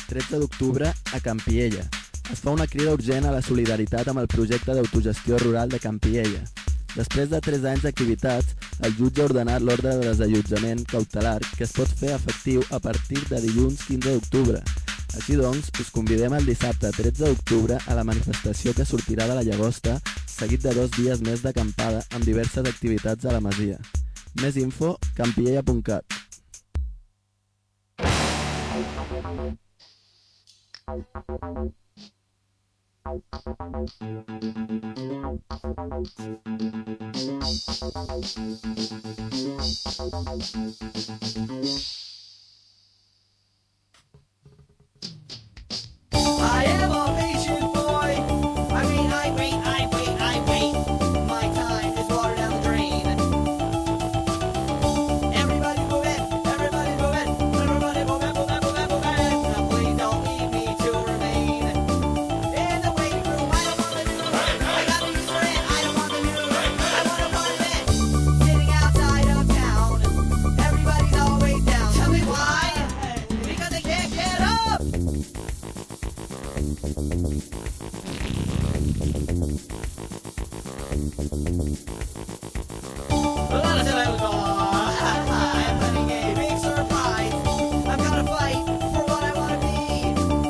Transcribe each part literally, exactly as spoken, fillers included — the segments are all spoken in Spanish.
tretze d'octubre a Campiella. Es fa una crida urgent a la solidaritat amb el projecte d'autogestió rural de Campiella. Després de tres anys d'activitats, el jutge ha ordenat l'ordre de desallotjament cautelar que es pot fer efectiu a partir de dilluns quinze d'octubre. Així doncs, us convidem el dissabte tretze d'octubre a la manifestació que sortirà de la Llagosta, seguit de dos dies més d'acampada amb diverses activitats a la masia. Més info, campiella punt cat. I am a patient boy. I mean, I wait, I wait, I wait. My time is water down the drain. Everybody move in, everybody move in, everybody move in, move in, move in, move in. Now please don't leave me to remain in the waiting room. I don't want to do it. I got to use for it. I don't want to do it. I want to run it. Sitting outside of town. Everybody's always down. Tell me why? Because they can't get up. I'm running a big surprise. I'm gonna fight for what I wanna be.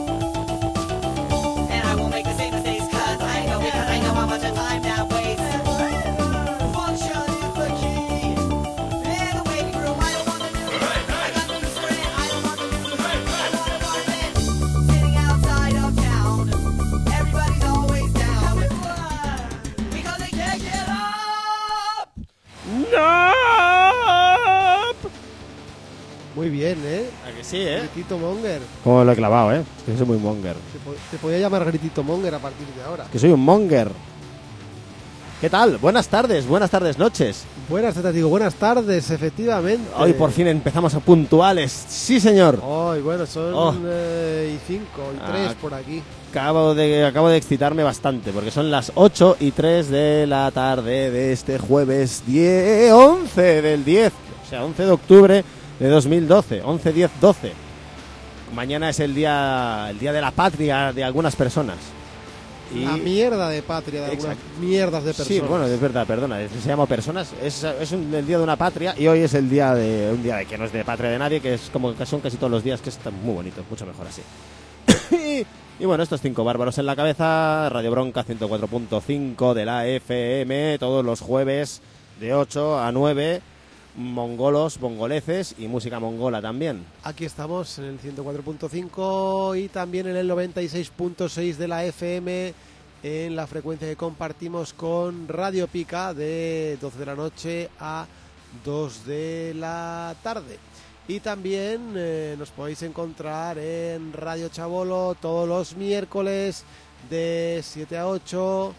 And I won't make the same mistakes cause I know, because I know how much of time that wastes. Function is the key. In the waiting room, I don't wanna do it. I got the use for it, I don't wanna do it. I wanna run it. Sitting outside of town. Everybody's always down. Because they can't get up. ¡No! Muy bien, ¿eh? ¿A que sí, eh? Gritito Monger. Como lo he clavado, eh. Que soy muy monger. Te, po- te podía llamar Gritito Monger a partir de ahora. Que soy un monger. ¿Qué tal? Buenas tardes, buenas tardes, noches. Buenas tardes, digo, buenas tardes, efectivamente. Hoy por fin empezamos a puntuales. Sí, señor. Hoy, bueno, son Oh. eh, y cinco y tres Ah. por aquí. Acabo de, acabo de excitarme bastante porque son las ocho y tres de la tarde de este jueves diez, once del diez, o sea, once de octubre de dos mil doce, once, diez, doce. Mañana es el día, el día de la patria de algunas personas. Y La mierda de patria de algunas Exacto. mierdas de personas. sí, bueno, es verdad, perdona, es- se llama personas, es, es un- el día de una patria y hoy es el día de un día de que no es de patria de nadie, que es como que son casi todos los días, que está muy bonito, mucho mejor así. y, y bueno, estos cinco bárbaros en la cabeza, Radio Bronca ciento cuatro punto cinco de la F M, todos los jueves de ocho a nueve, mongolos, mongoleces y música mongola también. Aquí estamos en el ciento cuatro punto cinco y también en el noventa y seis punto seis de la F M en la frecuencia que compartimos con Radio Pica de doce de la noche a dos de la tarde. Y también eh, nos podéis encontrar en Radio Chabolo todos los miércoles de siete a ocho,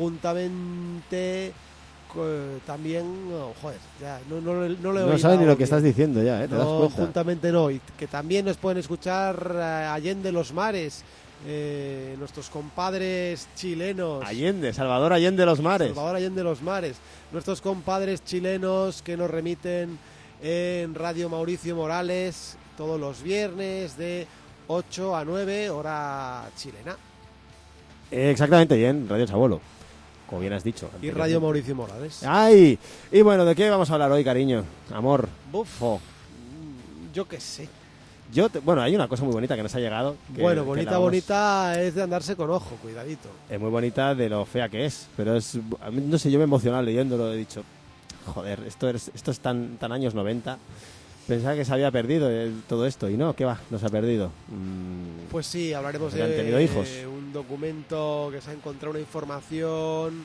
juntamente co- también, oh, joder, ya no, no, no lo he No oído sabes ni lo que bien. estás diciendo ya, ¿eh? ¿Te das No, cuenta? juntamente no, y que también nos pueden escuchar eh, allende los mares, eh, nuestros compadres chilenos. Allende, Salvador Allende los mares. Salvador Allende los mares, nuestros compadres chilenos que nos remiten en Radio Mauricio Morales todos los viernes de ocho a nueve, hora chilena. Eh, Exactamente bien, Radio Chabolo, como bien has dicho. Y anteriormente. Radio Mauricio Morales. ¡Ay! Y bueno, ¿de qué vamos a hablar hoy, cariño? Amor. Buf, Oh. mm, yo qué sé. Yo te- bueno, hay una cosa muy bonita que nos ha llegado. que- Bueno, que bonita, la vamos- bonita es de andarse con ojo, cuidadito. Es muy bonita de lo fea que es, pero es, a mí, no sé, yo me he emocionado leyéndolo, he dicho, joder, esto es, esto es tan, tan años noventa. Pensaba que se había perdido el- todo esto y no, ¿qué va? No se ha perdido. Mm, Pues sí, hablaremos ¿Que han de tenido hijos? un documento que se ha encontrado una información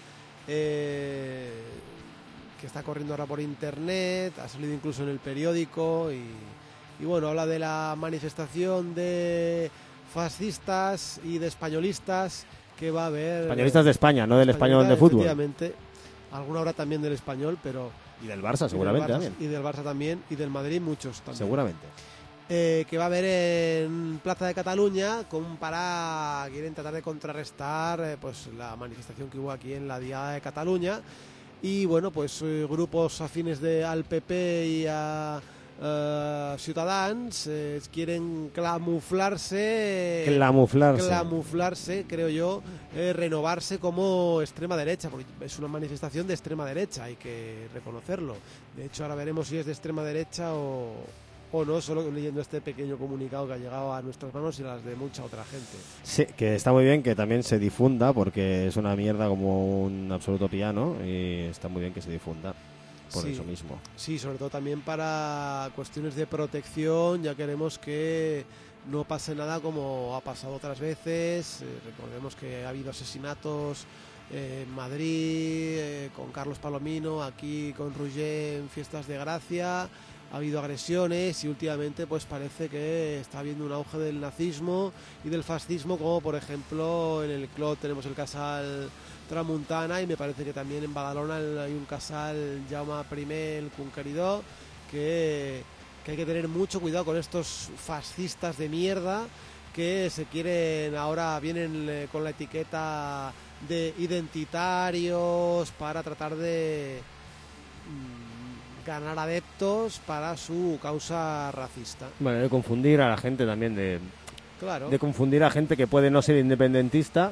eh, que está corriendo ahora por internet, ha salido incluso en el periódico y, y bueno, habla de la manifestación de fascistas y de españolistas que va a haber. españolistas de España, no del español de españolistas, fútbol. Efectivamente, alguna hora también del español, pero Y del Barça, y seguramente del Barça, también. y del Barça también y del Madrid muchos también. Seguramente. Eh, que va a haber en Plaza de Cataluña con para quieren tratar de contrarrestar eh, pues la manifestación que hubo aquí en la Diada de Cataluña y bueno pues eh, grupos afines de al P P y a eh, ciudadanos eh, quieren camuflarse, Clamuflarse. camuflarse, creo yo, eh, renovarse como extrema derecha, porque es una manifestación de extrema derecha, hay que reconocerlo. De hecho, ahora veremos si es de extrema derecha o, o no, solo leyendo este pequeño comunicado que ha llegado a nuestras manos y las de mucha otra gente. Sí, que está muy bien que también se difunda, porque es una mierda como un absoluto piano, y está muy bien que se difunda por Sí. eso mismo. Sí, sobre todo también para cuestiones de protección, ya queremos que no pase nada como ha pasado otras veces. Eh, recordemos que ha habido asesinatos eh, en Madrid, eh, con Carlos Palomino, aquí con Roger en Fiestas de Gracia, ha habido agresiones y últimamente pues parece que está habiendo un auge del nazismo y del fascismo, como por ejemplo en el Clot tenemos el casal Tramuntana y me parece que también en Badalona hay un casal Jaume I el Conqueridor que, que hay que tener mucho cuidado con estos fascistas de mierda que se quieren, ahora vienen eh, con la etiqueta de identitarios para tratar de mm, ganar adeptos para su causa racista. Bueno, de confundir a la gente también, de, Claro. de confundir a gente que puede no ser independentista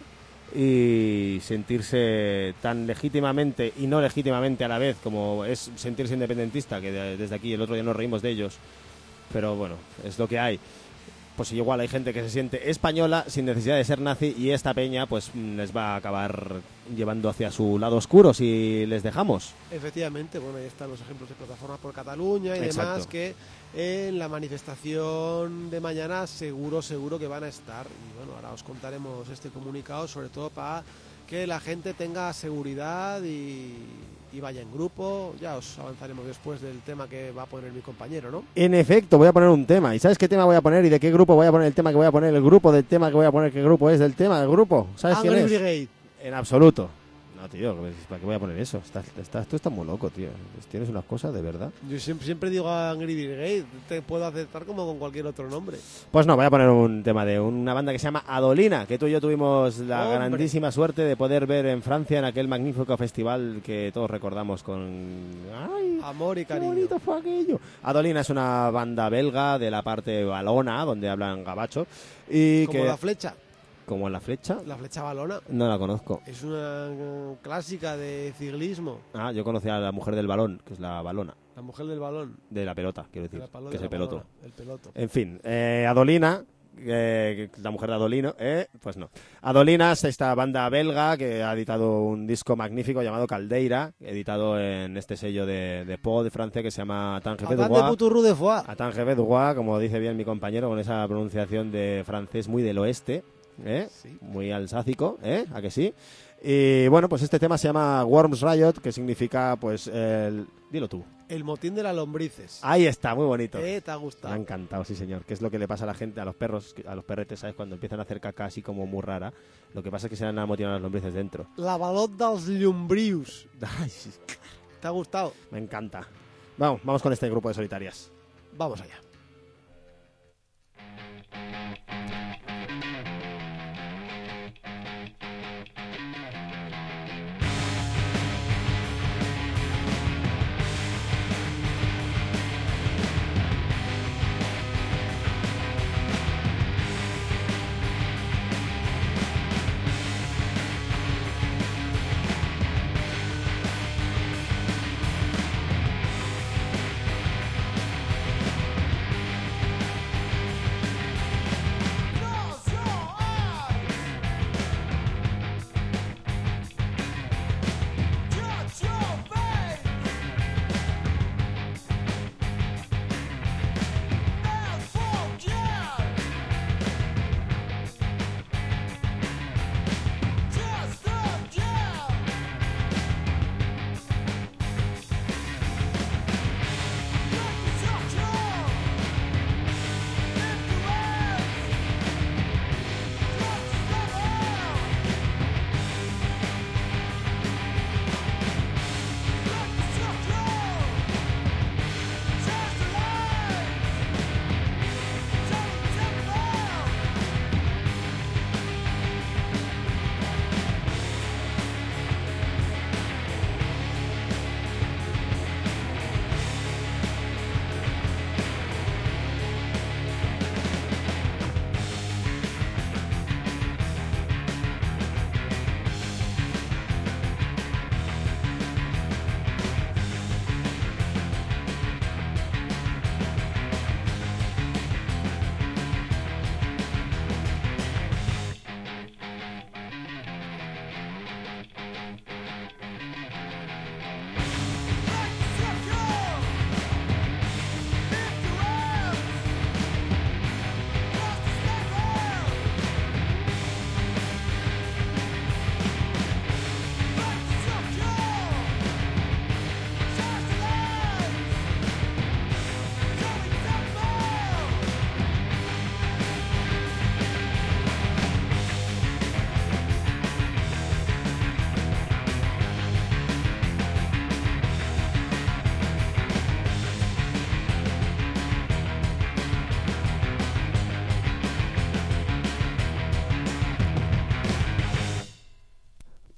y sentirse tan legítimamente y no legítimamente a la vez como es sentirse independentista, que de- desde aquí el otro día nos reímos de ellos, pero bueno, es lo que hay. Pues igual hay gente que se siente española sin necesidad de ser nazi, y esta peña pues mm, les va a acabar llevando hacia su lado oscuro si les dejamos. Efectivamente, bueno, ahí están los ejemplos de Plataforma por Cataluña y Exacto. demás que en la manifestación de mañana seguro, seguro que van a estar. Y bueno, ahora os contaremos este comunicado, sobre todo para que la gente tenga seguridad y, y vaya en grupo. Ya os avanzaremos después del tema que va a poner mi compañero, ¿no? En efecto, voy a poner un tema. ¿Y sabes qué tema voy a poner y de qué grupo voy a poner el tema que voy a poner? El grupo del tema que voy a poner, ¿qué grupo es del tema del grupo? ¿Sabes quién Angry es? Brigade. En absoluto. No, tío, ¿para qué voy a poner eso? Estás, estás, tú estás muy loco, tío. Tienes unas cosas de verdad. Yo siempre, siempre digo Angry Brigade, te puedo aceptar como con cualquier otro nombre. Pues no, voy a poner un tema de una banda que se llama Adolina, que tú y yo tuvimos la ¡Hombre! grandísima suerte de poder ver en Francia en aquel magnífico festival que todos recordamos con... ¡Ay! Amor y ¡Qué cariño. bonito fue aquello! Adolina es una banda belga de la parte valona, donde hablan gabacho, y Como que... la flecha, Como la flecha, la flecha balona. no la conozco. Es una eh, clásica de ciclismo, Ah, yo conocía a la mujer del balón, que es la balona, la mujer del balón. de la pelota, quiero De decir, la palo- que es de el la peloto. balona, el peloto. En fin, eh, Adolina, eh, la mujer de Adolino, eh, pues no. Adolina es esta banda belga que ha editado un disco magnífico llamado Caldeira, editado en este sello de, de Pau de Francia que se llama Tange Hablando de Bedoua. Puturru de Foix. Atange Bedoua, como dice bien mi compañero, con esa pronunciación de francés muy del oeste, ¿eh? Sí. Muy alsácico, ¿eh? ¿A que sí? Y bueno, pues este tema se llama Worms Riot, que significa, pues, el... Dilo tú. El motín de las lombrices. Ahí está, muy bonito. ¿Eh? ¿Te ha Me ha gustado? encantado, sí señor. Que es lo que le pasa a la gente, a los perros, a los perretes, ¿sabes? Cuando empiezan a hacer caca así como muy rara. Lo que pasa es que se han amotinado las lombrices dentro. La balot dels llombrius. Ay, sí, ¿Te ha gustado? me encanta. Vamos, vamos con este grupo de solitarias. Vamos allá. Thank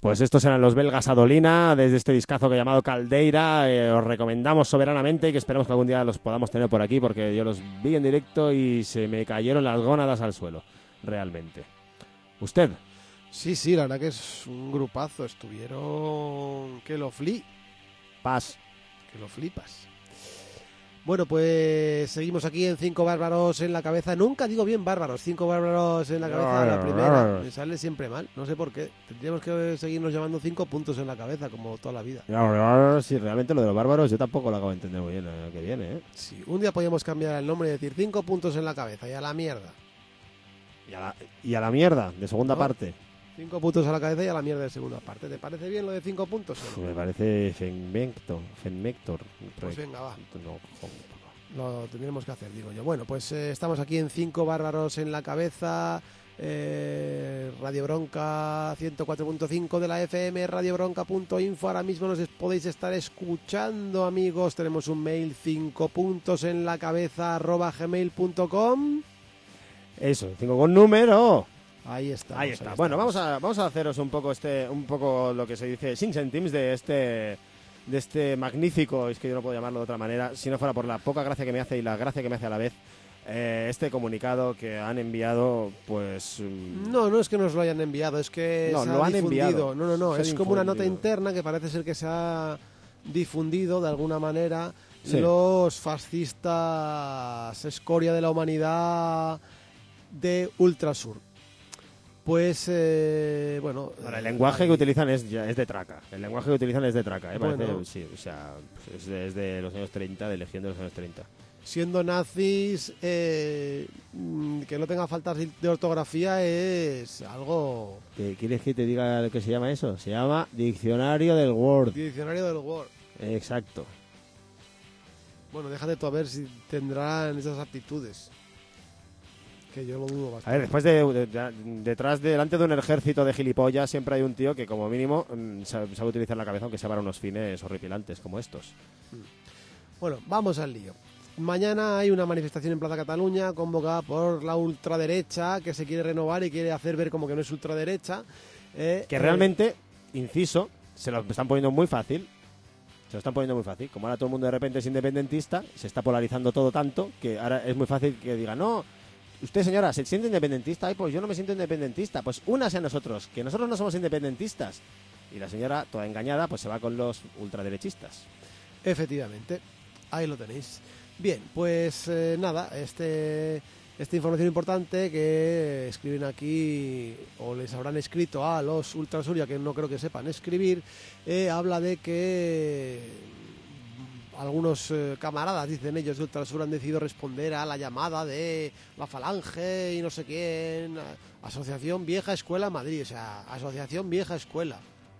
Pues estos eran los belgas Adolina, desde este discazo que he llamado Caldeira. Eh, os recomendamos soberanamente y que esperamos que algún día los podamos tener por aquí, porque yo los vi en directo y se me cayeron las gónadas al suelo, realmente. ¿Usted? Sí, sí, la verdad que es un grupazo. Estuvieron... que lo fli... Paz. Que lo flipas. Bueno, pues seguimos aquí en Cinco Bárbaros en la Cabeza. Nunca digo bien bárbaros, Cinco Bárbaros en la Cabeza, la primera. Me sale siempre mal, no sé por qué. Tendríamos que seguirnos llamando Cinco Puntos en la Cabeza, como toda la vida. Sí, realmente lo de los bárbaros yo tampoco lo acabo de entender muy bien, eh, que viene, ¿eh? Sí, un día podríamos cambiar el nombre y decir Cinco Puntos en la Cabeza y a la mierda. Y a la, y a la mierda, de segunda ¿No? parte. Cinco puntos a la cabeza y a la mierda de segunda parte. ¿Te parece bien lo de cinco puntos? Uf, me parece Fenmector. Fenmector. Pues venga, va. No, joder. Lo tendremos que hacer, digo yo. Bueno, pues eh, estamos aquí en Cinco Bárbaros en la Cabeza, eh, Radio Bronca ciento cuatro punto cinco de la F M, radiobronca punto info. Ahora mismo nos es- podéis estar escuchando, amigos. Tenemos un mail, cinco puntos en la cabeza arroba gmail punto com. Eso, cinco con número. Ahí está. Ahí está. Bueno, vamos a, vamos a haceros un poco este, un poco lo que se dice sin centims de este, de este magnífico, es que yo no puedo llamarlo de otra manera, si no fuera por la poca gracia que me hace y la gracia que me hace a la vez, eh, este comunicado que han enviado, pues... mm, No, no es que nos lo hayan enviado, es que No, se lo ha han difundido. enviado. No, no, no, Se ha es como una nota difundido. interna que parece ser que se ha difundido de alguna manera. Sí. Los fascistas escoria de la humanidad de Ultrasur. Pues, eh, bueno... Ahora, el eh, lenguaje ahí- que utilizan es, ya- es de traca. El lenguaje que utilizan es de traca, ¿eh? Parece, Bueno. sí, o sea, pues es de, es de los años treinta, de Legión de los años treinta. Siendo nazis, eh, mm, que no tenga faltas de ortografía es algo... ¿Qué- ¿Quieres que te diga lo que se llama eso? Se llama Diccionario del Word. Diccionario del Word. Exacto. Bueno, déjate tú a ver si tendrán esas aptitudes. Que yo lo dudo A bastante. ver, después de, de- de- detrás, delante de un ejército de gilipollas, siempre hay un tío que como mínimo mm, sabe, sabe utilizar la cabeza, aunque sea para unos fines horripilantes como estos. Bueno, vamos al lío. Mañana hay una manifestación en Plaza Cataluña convocada por la ultraderecha que se quiere renovar y quiere hacer ver como que no es ultraderecha. eh, Que eh, realmente, inciso, se lo están poniendo muy fácil. Se lo están poniendo muy fácil. Como ahora todo el mundo de repente es independentista, se está polarizando todo tanto que ahora es muy fácil que diga, no, usted señora, ¿se siente independentista? Ay, pues yo no me siento independentista. Pues únase a nosotros, que nosotros no somos independentistas. Y la señora, toda engañada, pues se va con los ultraderechistas. Efectivamente, ahí lo tenéis. Bien, pues eh, nada, este, esta información importante que escriben aquí, o les habrán escrito a los Ultrasuria, que no creo que sepan escribir, eh, habla de que algunos eh, camaradas, dicen ellos, de Ultrasur han decidido responder a la llamada de la Falange y no sé quién, a- Asociación Vieja Escuela Madrid, o sea, Asociación Vieja Escuela.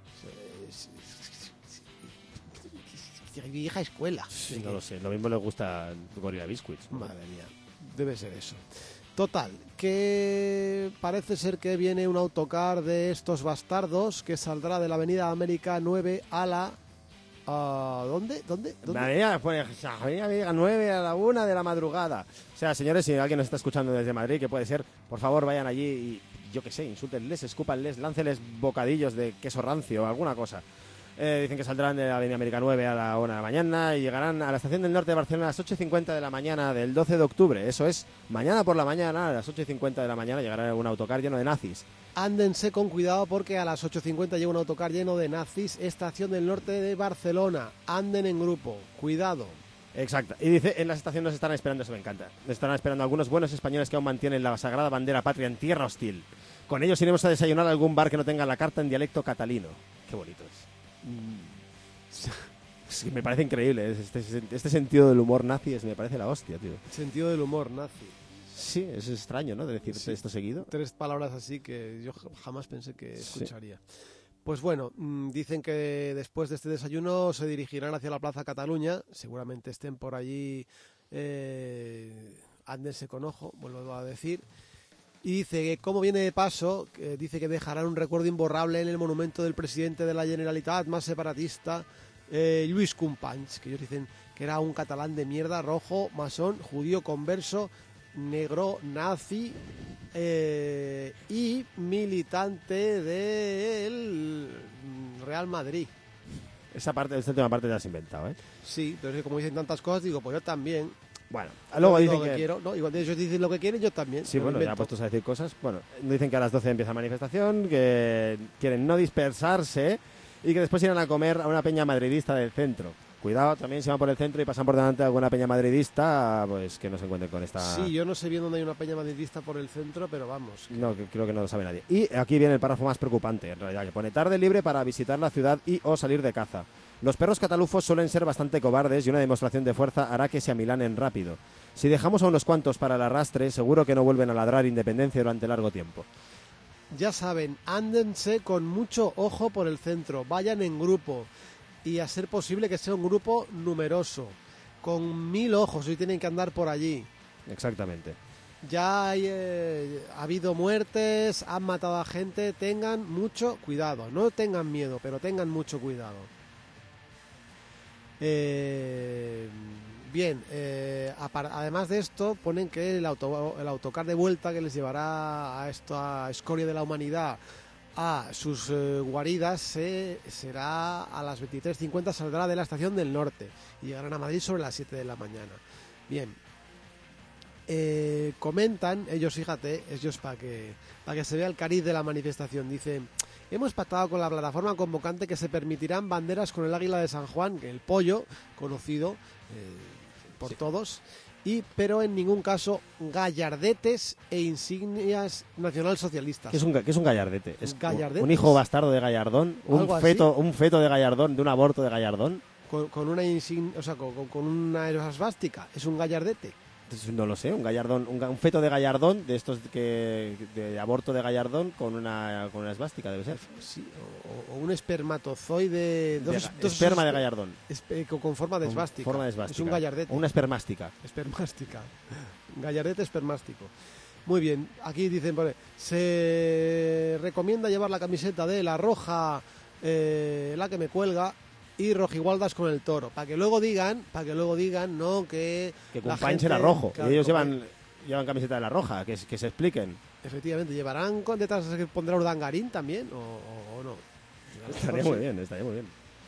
Vieja escuela. Sí, no lo sé, lo mismo le gusta Gorilla Biscuits. ¿no? Madre mía, debe ser eso. Total, que parece ser que viene un autocar de estos bastardos que saldrá de la Avenida América nueve a la... ¿a ¿Dónde? ¿Dónde? ¿Dónde? María, pues, a nueve a la una de la madrugada. O sea, señores, si alguien nos está escuchando desde Madrid, que puede ser, por favor, vayan allí y, yo qué sé, insúltenles, escúpanles, lánceles bocadillos de queso rancio o alguna cosa. Eh, dicen que saldrán de la Avenida América nueve a la una de la mañana y llegarán a la estación del norte de Barcelona a las ocho y cincuenta de la mañana del doce de octubre. Eso es, mañana por la mañana, a las ocho y cincuenta de la mañana, llegará un autocar lleno de nazis. Ándense con cuidado porque a las ocho cincuenta llega un autocar lleno de nazis, estación del norte de Barcelona. Anden en grupo, cuidado. Exacto. Y dice, en las estaciones nos están esperando, eso me encanta. Nos estarán esperando algunos buenos españoles que aún mantienen la sagrada bandera patria en tierra hostil. Con ellos iremos a desayunar a algún bar que no tenga la carta en dialecto catalino. Qué bonito es. Es que me parece increíble. Este, este sentido del humor nazi es, me parece la hostia, tío. Sentido del humor nazi. Sí, es extraño, ¿no? De decirte Sí. esto seguido. Tres palabras así que yo j- jamás pensé que Sí. escucharía. Pues bueno, mm, dicen que después de este desayuno se dirigirán hacia la Plaza Cataluña. Seguramente estén por allí, eh, ándense con ojo, vuelvo a decir. Y dice que como viene de paso, que dice que dejarán un recuerdo imborrable en el monumento del presidente de la Generalitat más separatista, eh, Lluís Companys, que ellos dicen que era un catalán de mierda, rojo, masón, judío converso, negro, nazi eh, y militante del Real Madrid. Esa parte, esta última parte te la has inventado, ¿eh? Sí, pero es que como dicen tantas cosas, digo, pues yo también. Bueno, luego Yo digo dicen lo que, que... quiero, ¿no? Igual ellos dicen lo que quieren, yo también. Sí, me lo bueno, ya invento. puestos a decir cosas. Bueno, dicen que a las doce empieza la manifestación, que quieren no dispersarse y que después irán a comer a una peña madridista del centro. Cuidado, también si van por el centro y pasan por delante de alguna peña madridista, pues que no se encuentren con esta... Sí, yo no sé bien dónde hay una peña madridista por el centro, pero vamos. No, que creo que no lo sabe nadie. Y aquí viene el párrafo más preocupante, en realidad, que pone tarde libre para visitar la ciudad y o salir de caza. Los perros catalufos suelen ser bastante cobardes y una demostración de fuerza hará que se amilanen rápido. Si dejamos a unos cuantos para el arrastre, seguro que no vuelven a ladrar independencia durante largo tiempo. Ya saben, ándense con mucho ojo por el centro, vayan en grupo y a ser posible que sea un grupo numeroso, con mil ojos y tienen que andar por allí. Exactamente. Ya hay, eh, ha habido muertes, han matado a gente, tengan mucho cuidado, no tengan miedo, pero tengan mucho cuidado. Eh, bien, eh, apar- además de esto, ponen que el, auto, el autocar de vuelta que les llevará a esta escoria de la humanidad a sus eh, guaridas se, será a las veintitrés cincuenta, saldrá de la estación del norte y llegarán a Madrid sobre las siete de la mañana. Bien, eh, comentan ellos, fíjate, ellos para que, para que se vea el cariz de la manifestación, dicen: hemos pactado con la plataforma convocante que se permitirán banderas con el águila de San Juan, que el pollo, conocido eh, por Sí. todos, y pero en ningún caso gallardetes e insignias nacionalsocialistas. ¿Qué es un, ga- qué es un gallardete? ¿Es un- Gallardetes. un hijo bastardo de Gallardón? ¿Un Algo así. feto, un feto de Gallardón, de un aborto de Gallardón? Con, con una insignia, o sea, con, con- con una esvástica, es un gallardete. Pues no lo sé, un Gallardón, un, ga- un feto de Gallardón, de estos que de aborto de Gallardón con una con una esvástica, debe ser. Sí, o, o un espermatozoide, dos, De ga- dos esperma de espe- Gallardón. espe- con, con forma de Con esvástica. forma de esvástica. Es un gallardete. O una espermástica. Espermástica. Gallardete espermástico. Muy bien, aquí dicen, pone, se recomienda llevar la camiseta de la roja, eh, la que me cuelga, y rojigualdas con el toro, para que luego digan, para que luego digan, no, que Que la Compañ gente- era rojo. claro, y ellos Compañ- llevan llevan camiseta de la roja, que, s- que se expliquen. Efectivamente, ¿llevarán con detrás que pondrá Urdangarín también o, o- o no? Estaría muy bien, estaría muy bien.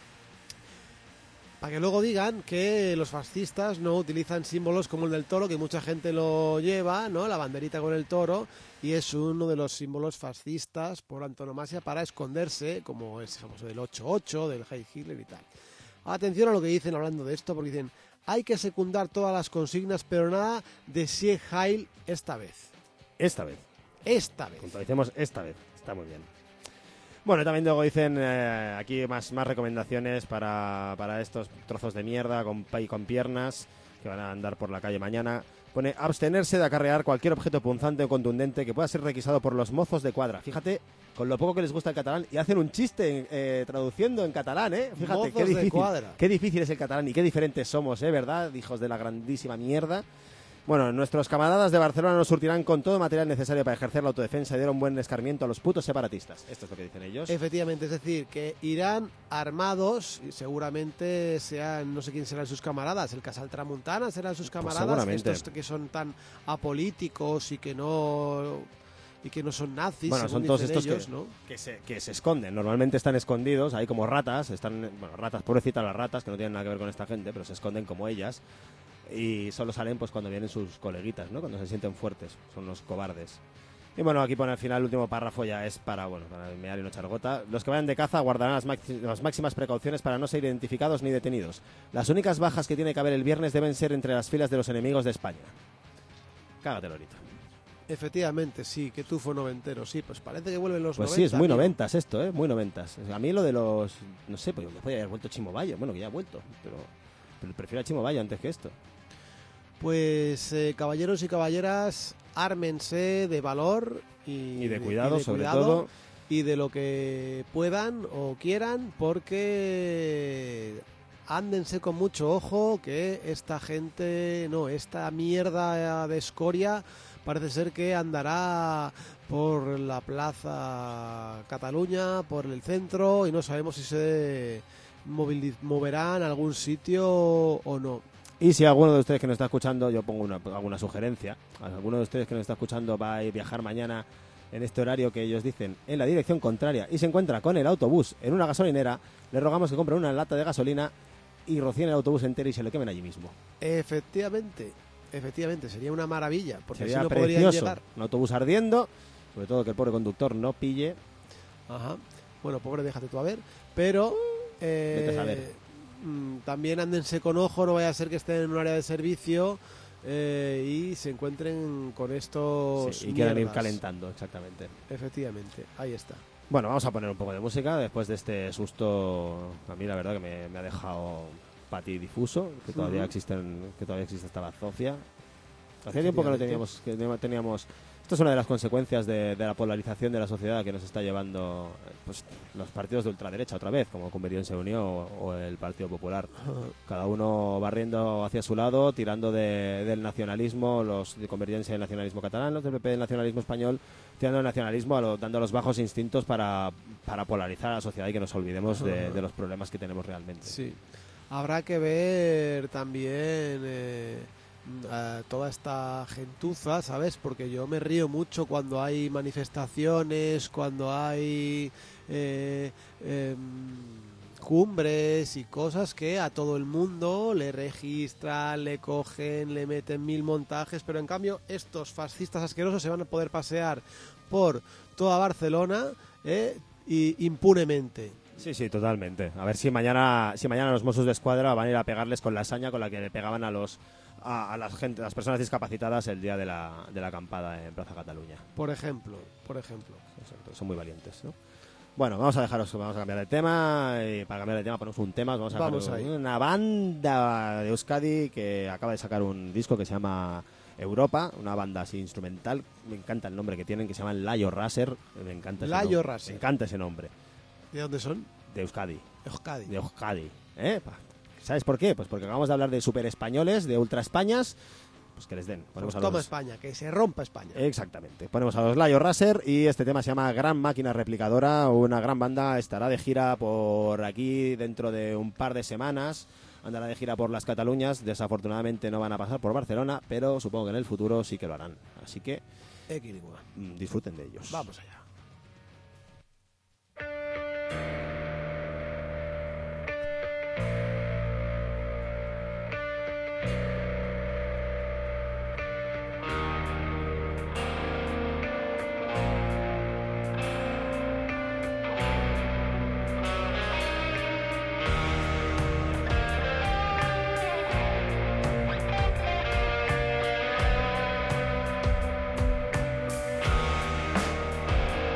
Para que luego digan que los fascistas no utilizan símbolos como el del toro, que mucha gente lo lleva, ¿no? La banderita con el toro, y es uno de los símbolos fascistas por antonomasia para esconderse, como ese famoso del ocho ocho, del Heil Hitler y tal. Atención a lo que dicen hablando de esto, porque dicen: hay que secundar todas las consignas, pero nada de Sieg Heil esta vez. Esta vez. Esta vez. Puntualicemos esta vez. Está muy bien. Bueno, también luego dicen eh, aquí más, más recomendaciones para, para estos trozos de mierda con, pa- y con piernas que van a andar por la calle mañana. Pone abstenerse de acarrear cualquier objeto punzante o contundente que pueda ser requisado por los mozos de cuadra. Fíjate, con lo poco que les gusta el catalán, y hacen un chiste eh, traduciendo en catalán, ¿eh? Fíjate, Mozos qué de difícil, cuadra. qué difícil es el catalán y qué diferentes somos, ¿eh? ¿Verdad? Hijos de la grandísima mierda. Bueno, nuestros camaradas de Barcelona nos surtirán con todo material necesario para ejercer la autodefensa y dar un buen escarmiento a los putos separatistas. Esto es lo que dicen ellos. Efectivamente, es decir, que irán armados y seguramente sean, no sé quién serán sus camaradas, el Casal Tramuntana serán sus camaradas, seguramente. estos que son tan apolíticos y que no y que no son nazis, Bueno, según son todos dicen estos ellos, que, ¿no? que, se, que se esconden. Normalmente están escondidos ahí como ratas. Están, bueno, ratas, pobrecitas las ratas, que no tienen nada que ver con esta gente, pero se esconden como ellas. Y solo salen pues cuando vienen sus coleguitas, ¿no? Cuando se sienten fuertes. Son los cobardes. Y bueno, aquí pone al final el último párrafo, ya es para, bueno, para mear y no echar gota. Los que vayan de caza guardarán las, maxi- las máximas precauciones para no ser identificados ni detenidos. Las únicas bajas que tiene que haber el viernes deben ser entre las filas de los enemigos de España. Cágate, Lorito. Efectivamente, sí, que tufo noventero, sí, pues parece que vuelven los Pues noventa. sí, es muy amigo. noventas esto, ¿eh? Muy noventas. A mí lo de los... No sé, pues me podía haber vuelto Chimo Bayo. Bueno, que ya ha vuelto, pero, pero prefiero a Chimo Bayo antes que esto. Pues eh, caballeros y caballeras, ármense de valor y, Y de cuidado, sobre cuidado, todo. y de lo que puedan o quieran, porque ándense con mucho ojo que esta gente, no, esta mierda de escoria parece ser que andará por la Plaza Cataluña, por el centro, y no sabemos si se movili- moverá en algún sitio o no. Y si alguno de ustedes que nos está escuchando, yo pongo una, alguna sugerencia, alguno de ustedes que nos está escuchando va a ir viajar mañana en este horario que ellos dicen en la dirección contraria y se encuentra con el autobús en una gasolinera, le rogamos que compren una lata de gasolina y rocíen el autobús entero y se lo quemen allí mismo. Efectivamente, efectivamente, sería una maravilla, porque Sería así no podrían precioso. llegar. Un autobús ardiendo, sobre todo que el pobre conductor no pille. Ajá. Bueno, pobre, déjate tú a ver, pero eh, Vete a saber. mm, también ándense con ojo, no vaya a ser que estén en un área de servicio eh, y se encuentren con estos Sí, y quieran ir mierdas. calentando, exactamente. Efectivamente, ahí está. Bueno, vamos a poner un poco de música después de este susto. A mí la verdad que me, me ha dejado patidifuso, que todavía Ujú. existen, que todavía existe esta bazofia. Hacía tiempo que no Efectivamente. teníamos, que no teníamos. Esto es una de las consecuencias de, de la polarización de la sociedad que nos está llevando pues, los partidos de ultraderecha otra vez, como Convergencia y Unió o, o el Partido Popular. Cada uno barriendo hacia su lado, tirando de- del nacionalismo, los de Convergencia del nacionalismo catalán, los del P P del nacionalismo español, tirando del nacionalismo, a lo- dando los bajos instintos para, para polarizar a la sociedad y que nos olvidemos de, de los problemas que tenemos realmente. Sí. Habrá que ver también eh, a toda esta gentuza, ¿sabes? Porque yo me río mucho cuando hay manifestaciones, cuando hay eh, em, cumbres y cosas que a todo el mundo le registran, le cogen, le meten mil montajes, pero en cambio estos fascistas asquerosos se van a poder pasear por toda Barcelona eh, y impunemente. Sí, sí, totalmente. A ver si mañana, si mañana los Mossos de Escuadra van a ir a pegarles con la saña con la que le pegaban a los a, a las gente, a las personas discapacitadas el día de la, de la acampada en Plaza Cataluña. Por ejemplo, por ejemplo. Exacto, son muy valientes, ¿no? Bueno, vamos a dejaros, vamos a cambiar de tema y para cambiar de tema ponemos un tema, vamos a Vamos dejar ahí. una banda de Euskadi que acaba de sacar un disco que se llama Europa, una banda así instrumental, me encanta el nombre que tienen, que se llama Layo Raser, me encanta ese Layo nombre. Raser. Me encanta ese nombre, ¿De dónde son? de Euskadi. Euskadi. De Euskadi, ¿eh? Pa- ¿Sabes por qué? Pues porque acabamos de hablar de super españoles, de ultra Españas, pues que les den. Pues Ponemos a toma los- España, que se rompa España. Exactamente. Ponemos a los Layo Raser y este tema se llama Gran Máquina Replicadora. Una gran banda estará de gira por aquí dentro de un par de semanas. Andará de gira por las Cataluñas. Desafortunadamente no van a pasar por Barcelona, pero supongo que en el futuro sí que lo harán. Así que Equilingua. mm, disfruten de ellos. Vamos allá. Thank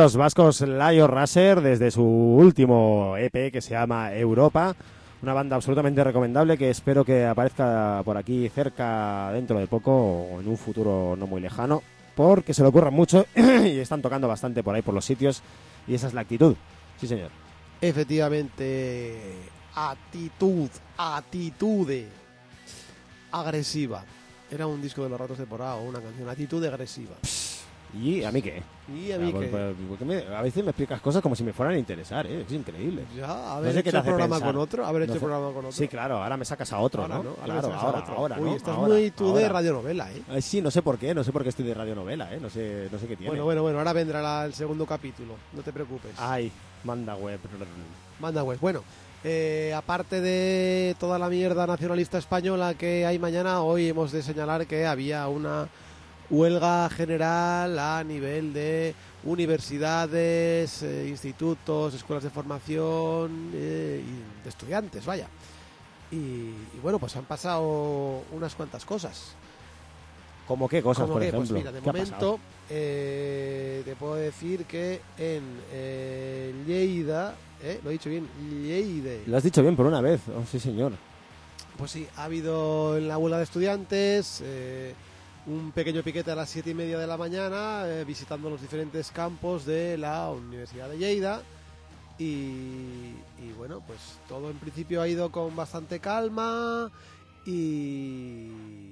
los vascos Lion Racer desde su último E P que se llama Europa. Una banda absolutamente recomendable que espero que aparezca por aquí cerca dentro de poco o en un futuro no muy lejano, porque se le ocurran mucho y están tocando bastante por ahí por los sitios y esa es la actitud. Sí, señor. Efectivamente, actitud, actitude agresiva. Era un disco de los Ratos de Porao, una canción, actitud agresiva. ¿Y a mí qué? Y a mí Por- que por- porque me- a veces me explicas cosas como si me fueran a interesar, ¿eh? Es increíble. ya haber sé qué te hecho el hace programa pensar. con otro, haber hecho No el sé. programa con otro. Sí, claro, ahora me sacas a otro, Ahora ¿no? no, ahora Claro, me sacas a ahora, otro. ahora, Uy, ¿no? estás Ahora, muy tú de ahora. radionovela, ¿eh? Ay, sí, no sé por qué, no sé por qué estoy de radionovela, ¿eh? No sé, no sé qué tiene. Bueno, bueno, bueno, ahora vendrá la- el segundo capítulo, no te preocupes. Ay, manda web. Manda web. Bueno, eh, aparte de toda la mierda nacionalista española que hay mañana, hoy hemos de señalar que había una huelga general a nivel de universidades, eh, institutos, escuelas de formación eh, y de estudiantes, vaya. Y, y bueno, pues han pasado unas cuantas cosas. ¿Cómo qué cosas, ¿Cómo por qué? ejemplo? Pues mira, de ¿Qué ha momento pasado? eh, te puedo decir que en eh, Lleida, eh, lo he dicho bien, Lleida, Lo has dicho bien por una vez. Oh, sí, señor. pues sí, ha habido en la huelga de estudiantes eh, un pequeño piquete a las siete y media de la mañana eh, visitando los diferentes campos de la Universidad de Lleida y, y bueno, pues todo en principio ha ido con bastante calma y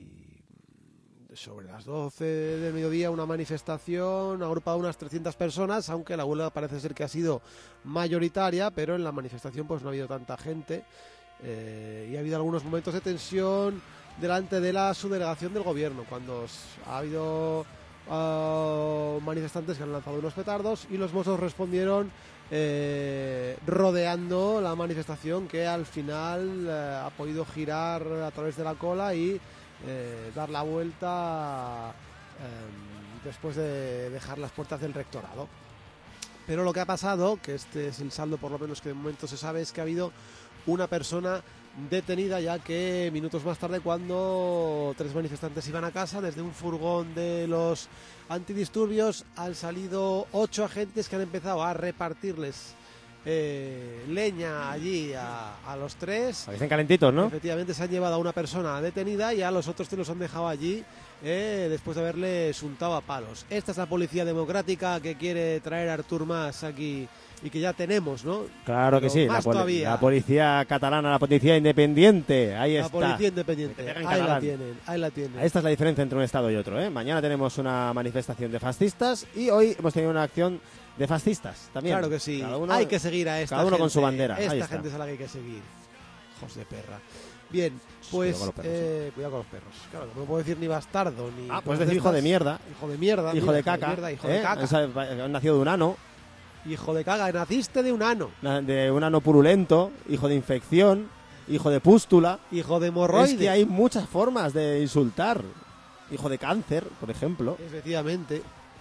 sobre las doce del mediodía una manifestación ha agrupado unas trescientas personas, aunque la huelga parece ser que ha sido mayoritaria, pero en la manifestación pues no ha habido tanta gente eh, y ha habido algunos momentos de tensión delante de la subdelegación del gobierno, cuando s- ha habido ah, manifestantes que han lanzado unos petardos y los Mossos respondieron eh, rodeando la manifestación, que al final eh, ha podido girar a través de la cola y eh, dar la vuelta eh, después de dejar las puertas del rectorado. Pero lo que ha pasado, que este es el saldo por lo menos que de momento se sabe, es que ha habido una persona detenida, ya que minutos más tarde, cuando tres manifestantes iban a casa, desde un furgón de los antidisturbios han salido ocho agentes que han empezado a repartirles eh, leña allí a, a los tres. Parecen calentitos, ¿no? Efectivamente, se han llevado a una persona detenida y a los otros tres los han dejado allí eh, después de haberle untado a palos. Esta es la policía democrática que quiere traer a Artur Mas aquí y que ya tenemos, ¿no? Claro que Pero sí. La, más poli- todavía. la policía catalana, la policía independiente. Ahí La está. policía independiente. Que te peguen Ahí la catalán. tienen, ahí la tienen. Esta es la diferencia entre un estado y otro, ¿eh? Mañana tenemos una manifestación de fascistas y hoy hemos tenido una acción de fascistas también. Claro que sí. Cada uno, hay que seguir a esta cada uno con gente. su bandera. Ahí Esta está. gente es a la que hay que seguir. Hijos de perra. Bien, Cuidado pues con los perros, eh, cuidado con los perros. Claro, no puedo decir ni bastardo ni. Ah, cosas puedes decir hijo de estas. mierda. Hijo de mierda. Hijo mira, de caca. mierda, hijo ¿eh? de caca. Esa- Han nacido de un ano, Hijo de caga, naciste de un ano. de un ano purulento, hijo de infección, hijo de pústula. Hijo de hemorroide. Es que hay muchas formas de insultar. Hijo de cáncer, por ejemplo. Efectivamente.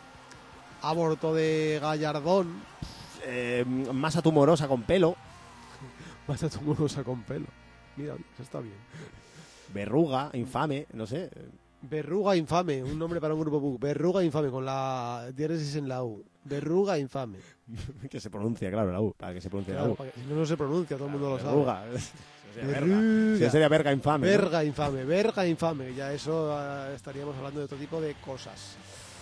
Aborto de gallardón. Eh, masa tumorosa con pelo. Vas a tumorosa con pelo. Mira, eso está bien. Verruga, infame, no sé. Verruga infame, un nombre para un grupo book. Verruga infame, con la diéresis en la U. Verruga infame. Que se pronuncia, claro, la U. Para que se pronuncie la Claro, U. para que- si no, no se pronuncia, todo el mundo lo sabe. Verruga. Sería verga. Verruga. Sí, sería verga infame. ¿no? Verga infame, verga infame. Ya eso eh, estaríamos hablando de otro tipo de cosas.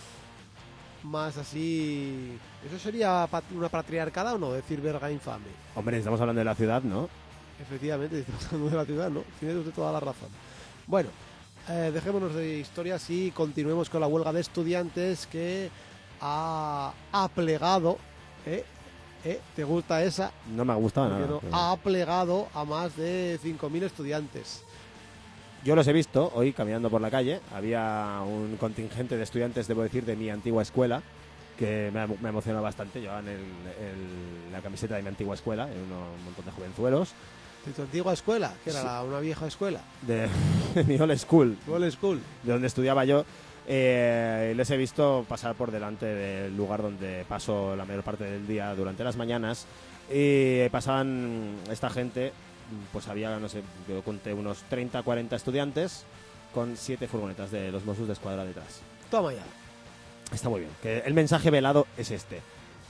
Más así. ¿Eso sería pat- una patriarcada o no? Decir verga infame. Hombre, estamos hablando de la ciudad, ¿no? Efectivamente, estamos hablando de la ciudad, ¿no? Tiene usted toda la razón. Bueno, eh, dejémonos de historias y continuemos con la huelga de estudiantes que ha, ha plegado. ¿eh? ¿Eh? ¿Te gusta esa? No me ha gustado Porque nada. no, pero- ha plegado a más de cinco mil estudiantes. Yo los he visto hoy caminando por la calle. Había un contingente de estudiantes, debo decir, de mi antigua escuela, que me, ha- me emocionó bastante. Llevaban el- el- la camiseta de mi antigua escuela, en uno- un montón de jovenzuelos, ¿De tu antigua escuela? Que era Sí. la- una vieja escuela. de, de mi old school, Old School. de donde estudiaba yo. Eh, les he visto pasar por delante del lugar donde paso la mayor parte del día durante las mañanas y pasaban esta gente, pues había, no sé, yo conté unos treinta, cuarenta estudiantes con siete furgonetas de los Mossos de Escuadra detrás. Toma ya. Está muy bien. Que el mensaje velado es este.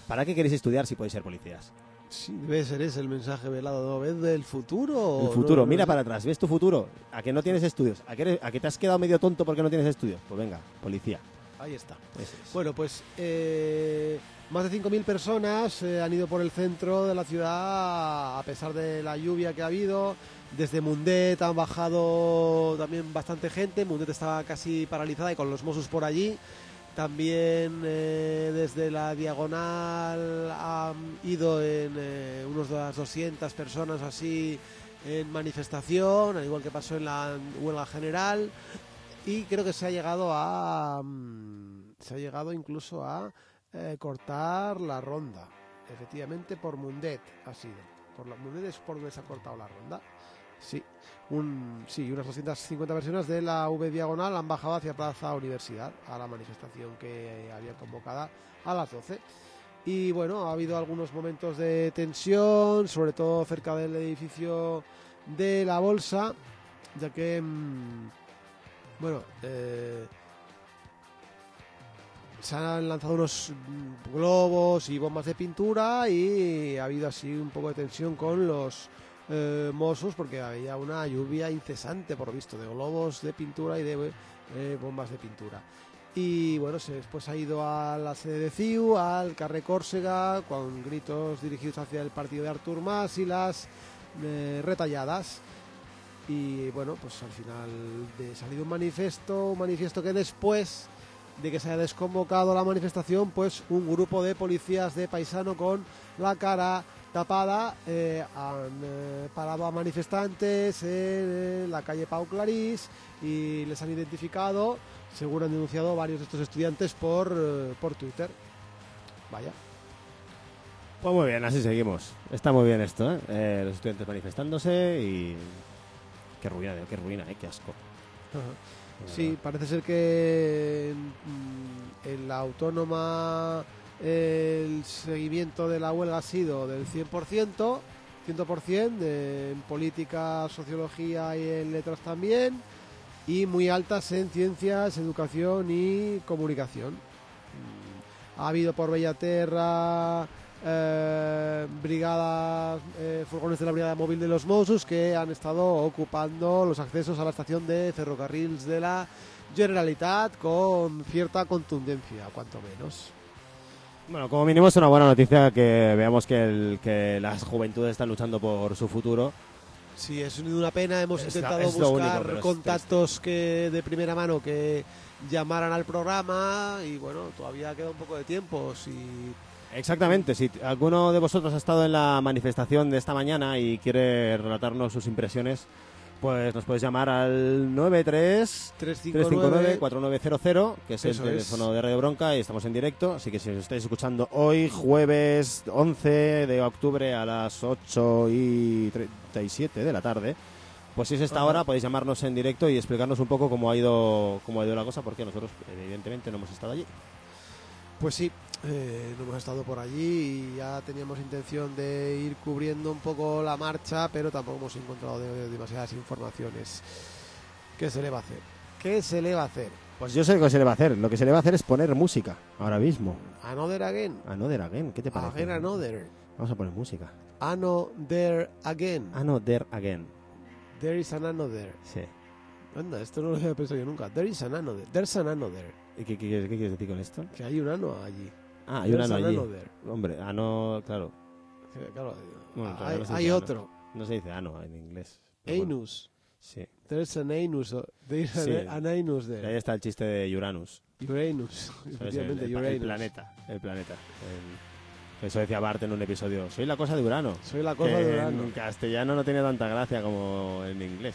¿Para qué queréis estudiar si podéis ser policías? Sí, debe ser ese el mensaje velado, ¿no? ¿Ves del futuro? o El futuro, no? No mira sé. para atrás, ¿ves tu futuro? ¿A que no tienes estudios? ¿A que, eres- a que te has quedado medio tonto porque no tienes estudios? Pues venga, policía. Ahí está. Ese es. Bueno, pues eh, más de cinco mil personas eh, han ido por el centro de la ciudad a pesar de la lluvia que ha habido. Desde Mundet han bajado también bastante gente. Mundet estaba casi paralizada y con los Mossos por allí. También eh, desde la Diagonal han ido en eh, unos de doscientas personas así en manifestación, al igual que pasó en la huelga general. Y creo que se ha llegado a mm, se ha llegado incluso a eh, cortar la ronda. Efectivamente, por Mundet ha sido. Por la, Mundet es por donde se ha cortado la ronda. Sí, un, sí, unas doscientas cincuenta personas de la V Diagonal han bajado hacia Plaza Universidad a la manifestación que había convocada a las doce. Y bueno, ha habido algunos momentos de tensión, sobre todo cerca del edificio de la Bolsa, ya que mmm, bueno, eh, se han lanzado unos mm, globos y bombas de pintura y ha habido así un poco de tensión con los eh, Mossos porque había una lluvia incesante, por lo visto, de globos de pintura y de eh, bombas de pintura. Y bueno, se, después ha ido a la sede de C I U, al Carrer Còrsega, con gritos dirigidos hacia el partido de Artur Mas y las eh, retalladas. Y bueno, pues al final de salido un manifiesto, un manifiesto que después de que se haya desconvocado la manifestación, pues un grupo de policías de paisano con la cara tapada eh, han eh, parado a manifestantes en eh, la calle Pau Clarís y les han identificado, según han denunciado varios de estos estudiantes por, eh, por Twitter. Vaya. Pues muy bien, así seguimos. Está muy bien esto, ¿eh? Eh, los estudiantes manifestándose y... Qué ruina, qué ruina, ¿eh? Qué asco. Ajá. Sí, parece ser que mm, en la autónoma el seguimiento de la huelga ha sido del cien por ciento, cien por ciento, de, en política, sociología y en letras también, y muy altas en ciencias, educación y comunicación. Mm, ha habido por Bellaterra eh, brigadas, eh, furgones de la Brigada Móvil de los Mossos que han estado ocupando los accesos a la estación de ferrocarrils de la Generalitat con cierta contundencia, cuanto menos. Bueno, como mínimo es una buena noticia que veamos que, el, que las juventudes están luchando por su futuro. Sí, es una pena. Hemos Es intentado la- es lo único, buscar pero es contactos que de primera mano que llamaran al programa y bueno, todavía queda un poco de tiempo. Si Exactamente, si alguno de vosotros ha estado en la manifestación de esta mañana y quiere relatarnos sus impresiones, pues nos puedes llamar al nueve tres tres tres cinco cinco nueve nueve cuatro nueve cero cero, que es el Eso teléfono es. de Radio Bronca, y estamos en directo. Así que si os estáis escuchando hoy, jueves once de octubre a las ocho y treinta y siete de la tarde, pues si es esta Ajá. hora podéis llamarnos en directo y explicarnos un poco cómo ha ido cómo ha ido la cosa, porque nosotros evidentemente no hemos estado allí. Pues sí, eh, no hemos estado por allí y ya teníamos intención de ir cubriendo un poco la marcha, pero tampoco hemos encontrado de- de demasiadas informaciones. ¿Qué se le va a hacer? ¿Qué se le va a hacer? Pues yo sé lo que se le va a hacer. Lo que se le va a hacer es poner música ahora mismo. Another again. Another again, ¿qué te parece? Again another. Vamos a poner música. Another again. Another again. There is an another. Sí. Anda, esto no lo había pensado yo nunca. There is an another. There's an another. ¿Y qué, qué, qué quieres decir con esto? Que hay un ano allí. Ah, hay un There's ano an allí. another. Hombre, ano, claro. Que, Claro, Bueno, todavía hay, no se hay dice ano. otro. No se dice ano en inglés. pero bueno, Anus. sí. There's an anus. There's Sí. an, an anus Ahí there. está el chiste de Uranus. Uranus. ¿Sabes? El, Efectivamente, el- el Uranus. planeta. El planeta. El- eso decía Bart en un episodio. Soy la cosa de Urano. Soy la cosa Que de Urano. en castellano no tiene tanta gracia como en inglés.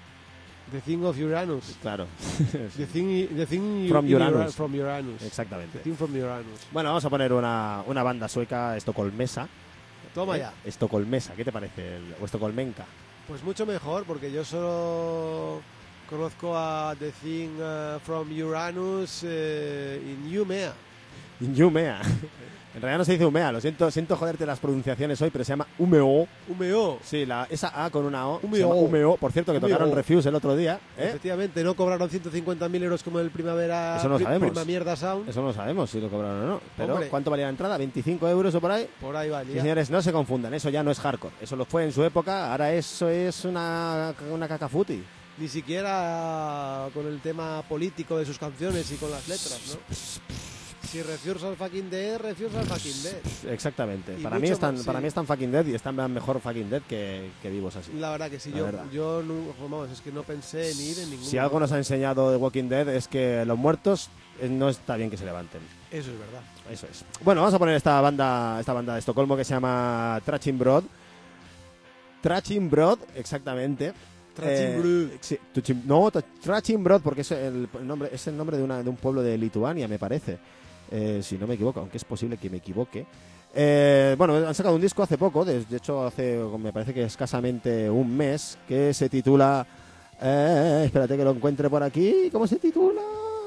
The thing of Uranus. Claro. The thing, the thing From in Uranus. Ura- from Uranus. The Exactamente. thing from Uranus. Bueno, vamos a poner una, una banda sueca estocolmesa. Toma ¿Eh? ya. Estocolmesa, ¿qué te parece? El- o estocolmenca. Pues mucho mejor, porque yo solo conozco a The Thing uh, from Uranus eh, in Umea. Yumea. En realidad no se dice Umea, lo siento, siento joderte las pronunciaciones hoy, pero se llama Umeo. Umeo. Sí, la, esa A con una O. Umeo. Se llama Umeo. Por cierto, que Umeo. tocaron Refuse el otro día. ¿eh? Efectivamente, no cobraron ciento cincuenta mil euros como el Primavera. Eso no lo Pri- sabemos. Prima Mierda Sound. Eso no lo sabemos si lo cobraron o no. Pero Hombre. ¿cuánto valía la entrada? ¿veinticinco euros o por ahí? Por ahí Sí, valía. señores, no se confundan, eso ya no es hardcore. Eso lo fue en su época, ahora eso es una, una cacafuti. Ni siquiera con el tema político de sus canciones y con las letras, ¿no? Si Refuse al fucking dead, Refuse al fucking dead. Exactamente. Y Para mí, mucho están, más, sí. para mí están fucking dead y están mejor fucking dead que, que vivos así. La verdad que sí, La yo, verdad. yo no, vamos, es que no pensé en ir en ningún Si algo nos ha enseñado The Walking Dead es que los muertos eh, no está bien que se levanten. Eso es verdad. Eso es. Bueno, vamos a poner esta banda, esta banda de Estocolmo que se llama Traching Broad. Traching Broad, exactamente. Traching Broad. Sí, Tuchim- no, Tra- Traching Broad, porque es el, el nombre, es el nombre de, una, de un pueblo de Lituania, me parece. Eh, si no me equivoco, aunque es posible que me equivoque. Eh, bueno, han sacado un disco hace poco, de, de hecho hace, me parece que escasamente un mes, que se titula... Eh, espérate que lo encuentre por aquí. ¿Cómo se titula?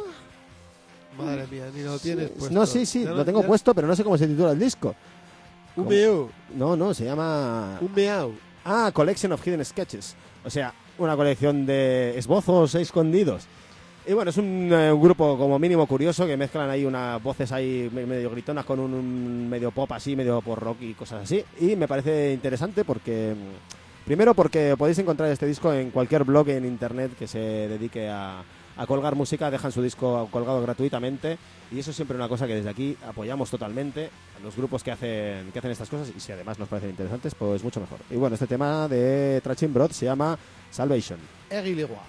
Madre mía, ni lo tienes Sí, puesto. No, sí, sí, Ya lo tengo ya- puesto, pero no sé cómo se titula el disco. Un meao, No, no, se llama... un meao. Ah, Collection of Hidden Sketches. O sea, una colección de esbozos escondidos. Y bueno, es un, eh, un grupo como mínimo curioso que mezclan ahí unas voces ahí me- medio gritonas con un, un medio pop así, medio por rock y cosas así. Y me parece interesante porque... mm, Primero porque podéis encontrar este disco en cualquier blog en internet que se dedique a, a colgar música, dejan su disco colgado gratuitamente y eso es siempre una cosa que desde aquí apoyamos totalmente a los grupos que hacen, que hacen estas cosas y si además nos parecen interesantes, pues mucho mejor. Y bueno, este tema de Traching Broad se llama Salvation. Egiligua.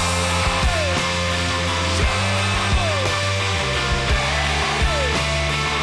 Show!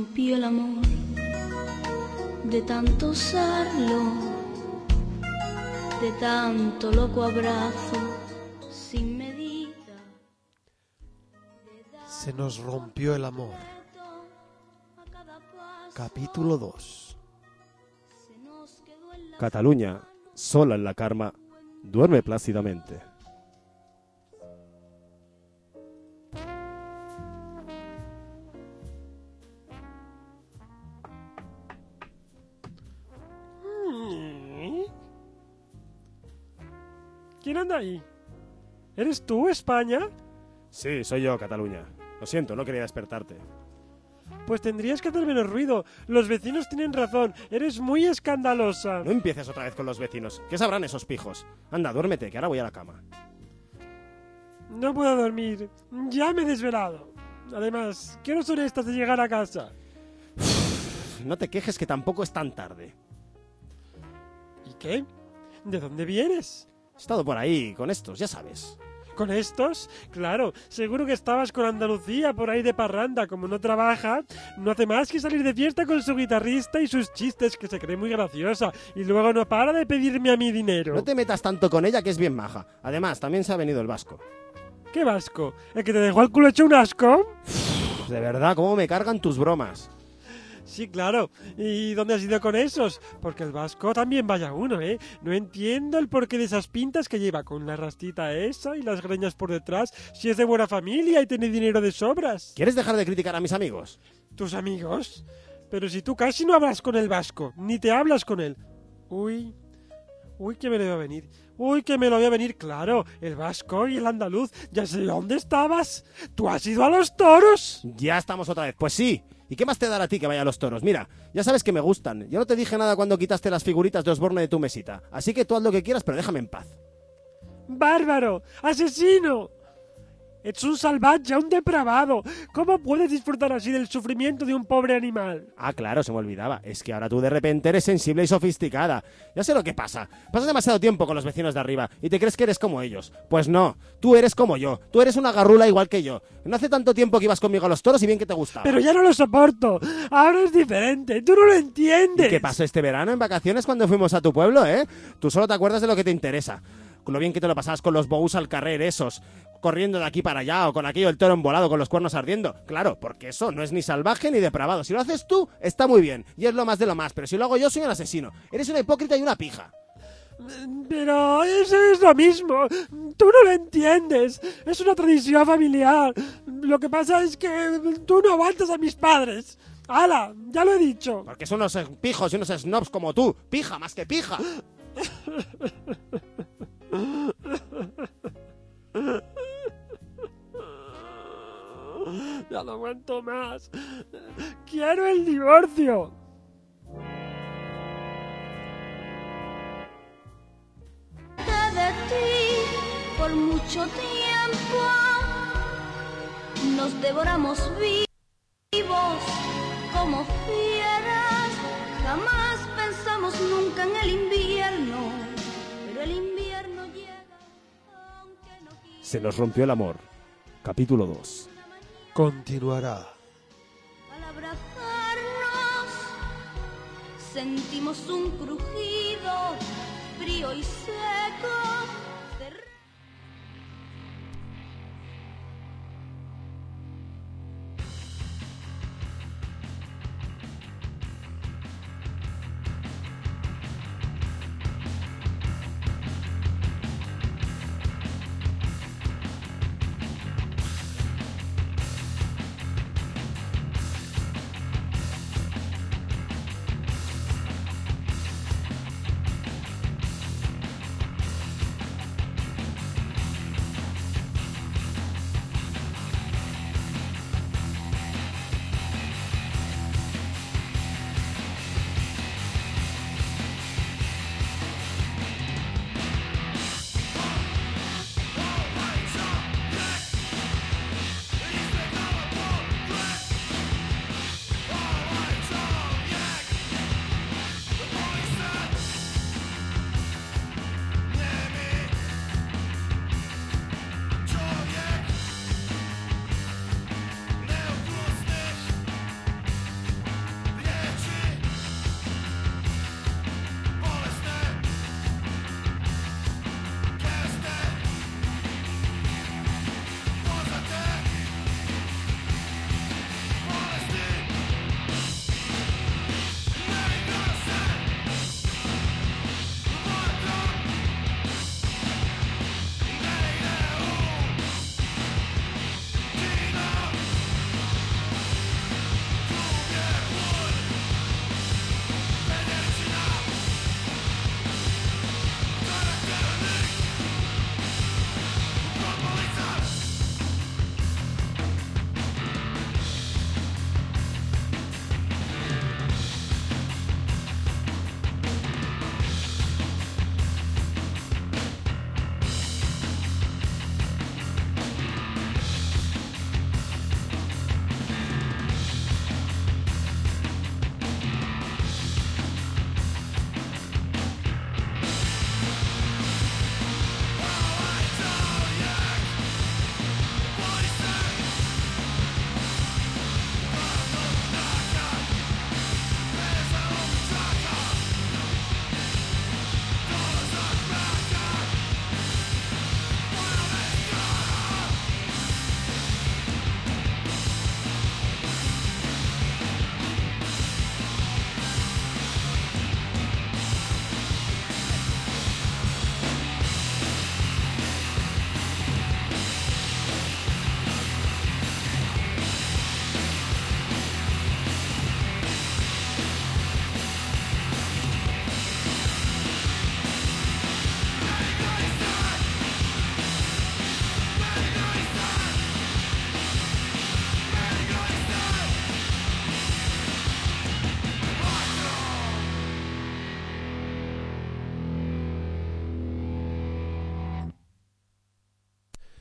rompió el amor de tanto usarlo, de tanto loco abrazo sin medida. Se nos rompió el amor. Capítulo dos. Cataluña, sola en la carma, duerme plácidamente. ¿Quién anda ahí? ¿Eres tú, España? Sí, soy yo, Cataluña. Lo siento, no quería despertarte. Pues tendrías que hacer menos ruido. Los vecinos tienen razón. Eres muy escandalosa. No empieces otra vez con los vecinos. ¿Qué sabrán esos pijos? Anda, duérmete, que ahora voy a la cama. No puedo dormir. Ya me he desvelado. Además, ¿qué horas son estas de llegar a casa? No te quejes que tampoco es tan tarde. ¿Y qué? ¿De dónde vienes? He estado por ahí, con estos, ya sabes. ¿Con estos? Claro, seguro que estabas con Andalucía por ahí de parranda. Como no trabaja, no hace más que salir de fiesta con su guitarrista y sus chistes, que se cree muy graciosa. Y luego no para de pedirme a mí dinero. No te metas tanto con ella, que es bien maja. Además, también se ha venido el vasco. ¿Qué vasco? ¿El que te dejó el culo hecho un asco? De verdad, cómo me cargan tus bromas. Sí, claro. ¿Y dónde has ido con esos? Porque el vasco también vaya uno, ¿eh? No entiendo el porqué de esas pintas que lleva con la rastita esa y las greñas por detrás, si es de buena familia y tiene dinero de sobras. ¿Quieres dejar de criticar a mis amigos? ¿Tus amigos? Pero si tú casi no hablas con el vasco, ni te hablas con él. Uy, uy, que me lo voy a venir. Uy, que me lo voy a venir, claro. El vasco y el andaluz. Ya sé dónde estabas. ¿Tú has ido a los toros? Ya estamos otra vez. Pues sí. ¿Y qué más te dará a ti que vaya a los toros? Mira, ya sabes que me gustan. Yo no te dije nada cuando quitaste las figuritas de Osborne de tu mesita. Así que tú haz lo que quieras, pero déjame en paz. ¡Bárbaro! ¡Asesino! ¡Es un salvaje, un depravado! ¿Cómo puedes disfrutar así del sufrimiento de un pobre animal? Ah, claro, se me olvidaba. Es que ahora tú de repente eres sensible y sofisticada. Ya sé lo que pasa. Pasas demasiado tiempo con los vecinos de arriba y te crees que eres como ellos. Pues no, tú eres como yo. Tú eres una garrula igual que yo. No hace tanto tiempo que ibas conmigo a los toros y bien que te gustaba. Pero ya no lo soporto. Ahora es diferente. Tú no lo entiendes. ¿Y qué pasó este verano en vacaciones cuando fuimos a tu pueblo, eh? Tú solo te acuerdas de lo que te interesa. Con lo bien que te lo pasabas con los bous al carrer esos, corriendo de aquí para allá, o con aquello del toro embolado con los cuernos ardiendo. Claro, porque eso no es ni salvaje ni depravado. Si lo haces tú, está muy bien, y es lo más de lo más, pero si lo hago yo, soy un asesino. Eres una hipócrita y una pija. Pero eso es lo mismo. Tú no lo entiendes. Es una tradición familiar. Lo que pasa es que tú no aguantas a mis padres. ¡Hala! Ya lo he dicho. Porque son unos pijos y unos snobs como tú. Pija más que pija. Ya no aguanto más. Quiero el divorcio. De ti por mucho tiempo nos devoramos vivos como fieras. Jamás pensamos nunca en el invierno, pero el invierno llega aunque no quiera. Se nos rompió el amor. Capítulo dos. Continuará. Al abrazarnos sentimos un crujido frío y seco. Cer-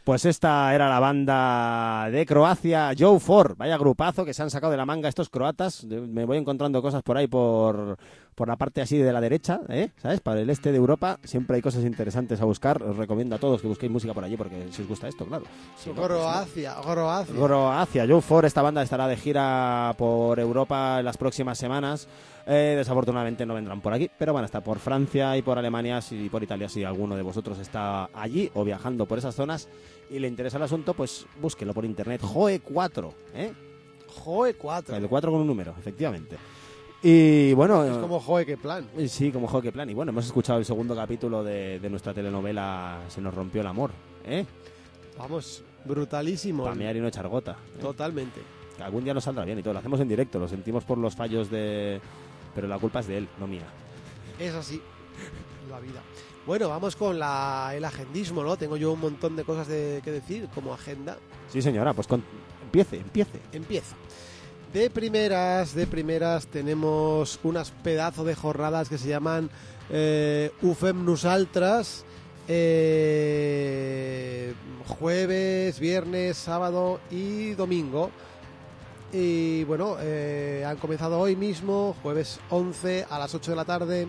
Pues esta era la banda de Croacia, Joe Four. Vaya grupazo que se han sacado de la manga estos croatas. Me voy encontrando cosas por ahí por, por la parte así de la derecha, ¿eh? ¿Sabes? Para el este de Europa siempre hay cosas interesantes a buscar. Os recomiendo a todos que busquéis música por allí porque si os gusta esto, claro. Si no, pues no. Croacia, Croacia. Croacia, Joe Four. Esta banda estará de gira por Europa en las próximas semanas. Eh, desafortunadamente no vendrán por aquí, pero van a estar por Francia y por Alemania y por Italia. Si alguno de vosotros está allí o viajando por esas zonas y le interesa el asunto, pues búsquelo por internet. Joe cuatro, ¿eh? Joe cuatro. El cuatro con un número, efectivamente. Y bueno... Es como Joe, qué plan. Sí, como Joe, qué plan. Y bueno, hemos escuchado el segundo capítulo de, de nuestra telenovela Se nos rompió el amor, ¿eh? Vamos, brutalísimo. Pamear y no echar gota, ¿eh? Totalmente. Que algún día nos saldrá bien y todo. Lo hacemos en directo, lo sentimos por los fallos de... Pero la culpa es de él, no mía. Es así, la vida. Bueno, vamos con la, el agendismo, ¿no? Tengo yo un montón de cosas de, que decir como agenda. Sí, señora, pues con... empiece, empiece. Empiezo. De primeras, de primeras tenemos unas pedazos de jornadas que se llaman eh, U F E M Nosaltres, eh, jueves, viernes, sábado y domingo. Y bueno, eh, han comenzado hoy mismo, jueves once a las ocho de la tarde.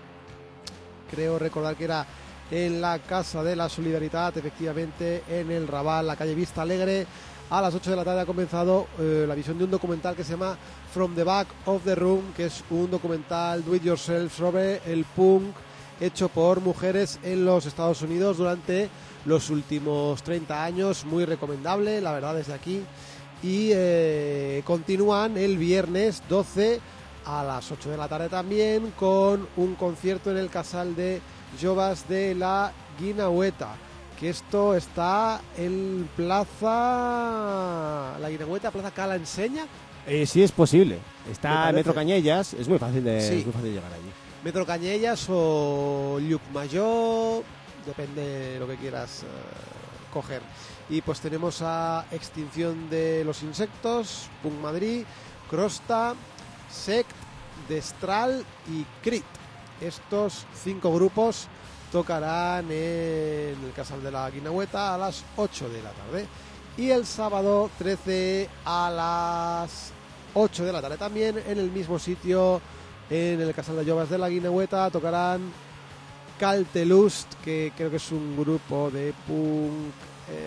Creo recordar que era en la Casa de la Solidaridad, efectivamente, en el Raval, la calle Vista Alegre. A las ocho de la tarde ha comenzado eh, la visión de un documental que se llama From the Back of the Room, que es un documental do it yourself sobre el punk hecho por mujeres en los Estados Unidos durante los últimos treinta años. Muy recomendable, la verdad, desde aquí. Y eh, continúan el viernes doce a las ocho de la tarde también con un concierto en el Casal de Joves de la Guinaueta, que esto está en Plaza... La Guinaueta, Plaza Cala Enseña. Eh, sí, es posible. Me Está parece. en Metro Cañellas, es muy fácil de, Sí. es muy fácil de llegar allí. Metro Cañellas o Llucmajor, depende de lo que quieras eh, coger. Y pues tenemos a Extinción de los Insectos, Punk Madrid, Crosta, Sect, Destral y Crit. Estos cinco grupos tocarán en el Casal de la Guinaueta a las ocho de la tarde. Y el sábado trece a las ocho de la tarde también en el mismo sitio, en el Casal de Joves de la Guinaueta, tocarán Caltelust, que creo que es un grupo de punk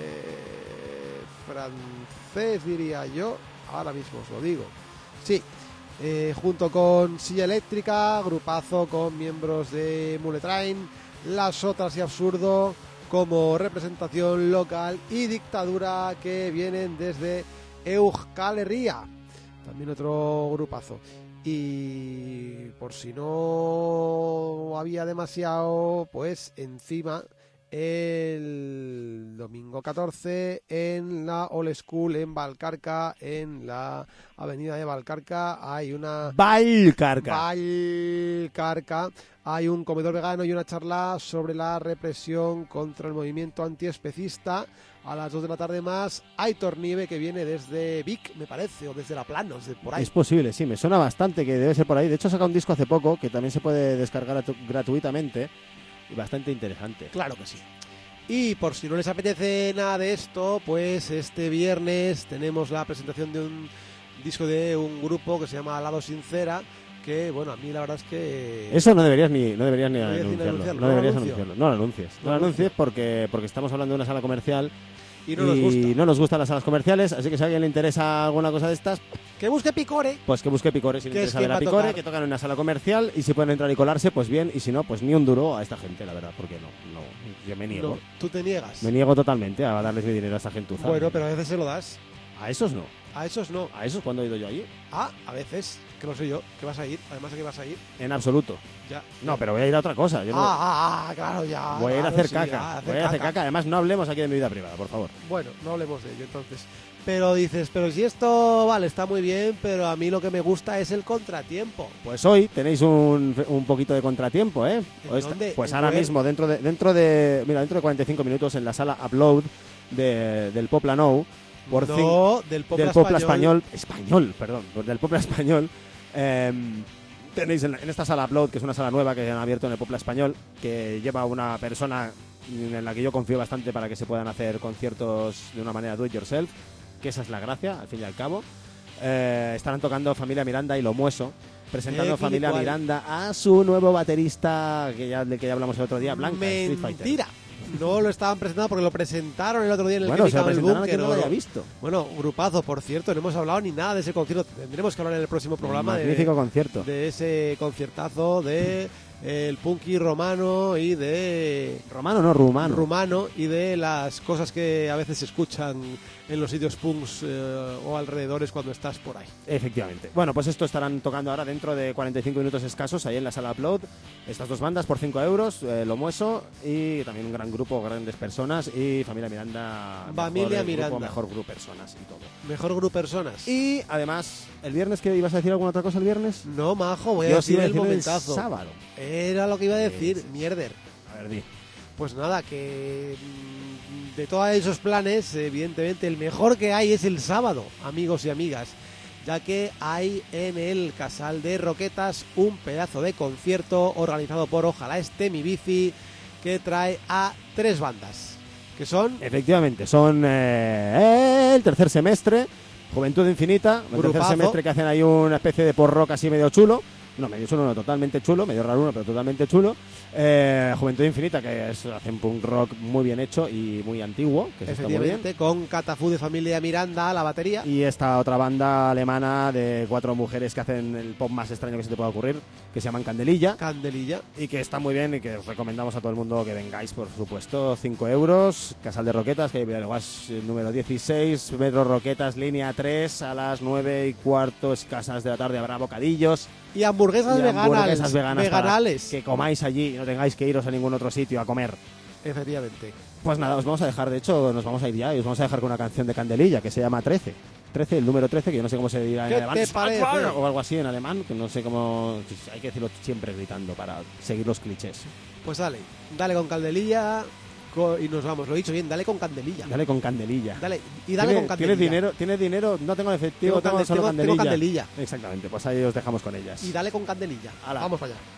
eh, francés, diría yo. Ahora mismo os lo digo. Sí, eh, junto con Silla Eléctrica, grupazo con miembros de Muletrain, Las Otras y Absurdo como representación local, y Dictadura, que vienen desde Euskal Herria, también otro grupazo. Y por si no había demasiado, pues encima el domingo catorce en la Old School en Valcarca, en la avenida de Valcarca, hay una... Valcarca. Valcarca. Hay un comedor vegano y una charla sobre la represión contra el movimiento antiespecista. A las dos de la tarde más, Aitor Nieve, que viene desde Vic, me parece, o desde La Planos, de por ahí. Es posible, sí, me suena bastante que debe ser por ahí. De hecho, ha sacado un disco hace poco que también se puede descargar gratu- gratuitamente y bastante interesante. Claro que sí. Y por si no les apetece nada de esto, pues este viernes tenemos la presentación de un disco de un grupo que se llama Lado Sincera, que, bueno, a mí la verdad es que... Eso no deberías ni, no deberías ni No deberías ni anunciarlo. anunciarlo, No no deberías lo anuncio. anunciarlo. No lo anuncies. No No lo lo anuncies porque, porque estamos hablando de una sala comercial Y no nos gusta. no nos gustan las salas comerciales, así que si a alguien le interesa alguna cosa de estas, Que busque Picore. pues que busque Picore si le Que es interesa quien ver a va a Picore, tocar. que tocan en una sala comercial, y si pueden entrar y colarse, pues bien, y si no, pues ni un duro a esta gente, la verdad, porque no, no, yo me niego. No, tú te niegas. Me niego totalmente a darles mi dinero a esta gentuza. Bueno, pero a veces se lo das. A esos no. A esos no. A esos cuando he ido yo allí. Ah, a veces. Que lo sé yo. Que vas a ir. Además de que vas a ir. En absoluto. Ya. No, pero voy a ir a otra cosa. Yo no- Ah, ah, ah, claro, ya. voy a ir a claro, hacer sí, caca. a Voy a ir a hacer caca. Además, no hablemos aquí de mi vida privada, por favor. Bueno, no hablemos de ello entonces. Pero dices, pero si esto, vale, está muy bien, pero a mí lo que me gusta es el contratiempo. Pues hoy tenéis un, un poquito de contratiempo, ¿eh? ¿En O esta- dónde? Pues ¿En ahora web? mismo, dentro de, dentro de, mira, dentro de cuarenta y cinco minutos en la sala Upload de, del Popla Nou, por cin- No, del Popla del Popla Español. español, español, perdón, pues del Popla español, em, tenéis en, en esta sala Upload, que es una sala nueva que han abierto en el Popla español, que lleva una persona en la que yo confío bastante para que se puedan hacer conciertos de una manera do it yourself, que esa es la gracia, al fin y al cabo. Eh, estarán tocando Familia Miranda y Lo Mueso, presentando Eh, Familia ¿cuál? Miranda a su nuevo baterista, que ya, del que ya hablamos el otro día, Blanca, Street Fighter. Mentira. No lo estaban presentando porque lo presentaron el otro día en el Bueno, se lo Chemical presentaron a Bunker. quien no lo o- haya visto. Bueno, grupazo, por cierto, no hemos hablado ni nada de ese concierto. Tendremos que hablar en el próximo programa de, Magnífico concierto. de ese conciertazo de eh, el punky romano y de Romano, no rumano. rumano y de las cosas que a veces se escuchan en los sitios punks eh, o alrededores cuando estás por ahí. Efectivamente. Bueno, pues esto estarán tocando ahora dentro de cuarenta y cinco minutos escasos ahí en la sala Upload. Estas dos bandas por cinco euros, eh, Lo Mueso y también un gran grupo, grandes personas y Familia Miranda. Familia mejor, el Miranda. Grupo, mejor grupo personas y todo. Mejor grupo personas. Y además, ¿el viernes qué ibas a decir alguna otra cosa el viernes? No, majo, voy a Yo sí decir iba a el decirlo el momentazo. sábado. Era lo que iba a decir, Sí, sí. mierder. A ver, di. Pues nada, que mm, de todos esos planes, evidentemente el mejor que hay es el sábado, amigos y amigas, ya que hay en el Casal de Roquetas un pedazo de concierto organizado por Ojalá Esté Mi Bici, que trae a tres bandas, que son Efectivamente, son eh, el tercer semestre, Juventud Infinita, el tercer Grupazo. semestre que hacen ahí una especie de porro casi medio chulo. No, medio chulo, no, totalmente chulo, medio raro, pero totalmente chulo. Eh, Juventud Infinita, que es, hacen punk rock muy bien hecho y muy antiguo, que eso está muy bien. efectivamente con Catafú de Familia Miranda a la batería. Y esta otra banda alemana de cuatro mujeres que hacen el pop más extraño que se te pueda ocurrir, que se llaman Candelilla. Candelilla. Y que está muy bien y que os recomendamos a todo el mundo que vengáis, por supuesto. cinco euros, Casal de Roquetas, que es el número dieciséis, Metro Roquetas, línea tres, a las nueve y cuarto, escasas de la tarde, habrá bocadillos. Y hamburguesas y veganas. hamburguesas veganas para veganales. que comáis allí y no tengáis que iros a ningún otro sitio a comer. Efectivamente. Pues nada, os vamos a dejar, de hecho, nos vamos a ir ya y os vamos a dejar con una canción de Candelilla que se llama trece. trece, el número trece, que yo no sé cómo se dirá en ¿Qué alemán. te parece? O algo así en alemán, que no sé cómo. Hay que decirlo siempre gritando para seguir los clichés. Pues dale, dale con Candelilla co- y nos vamos. Lo he dicho bien, dale con Candelilla. Dale con Candelilla. Dale, y dale ¿Tiene- con Candelilla. ¿Tienes dinero? ¿Tienes dinero? No tengo efectivo, Tengo tengo, cande- solo tengo- tengo Candelilla. Candelilla. Exactamente, pues ahí os dejamos con ellas. Y dale con Candelilla. Hala. Vamos para allá.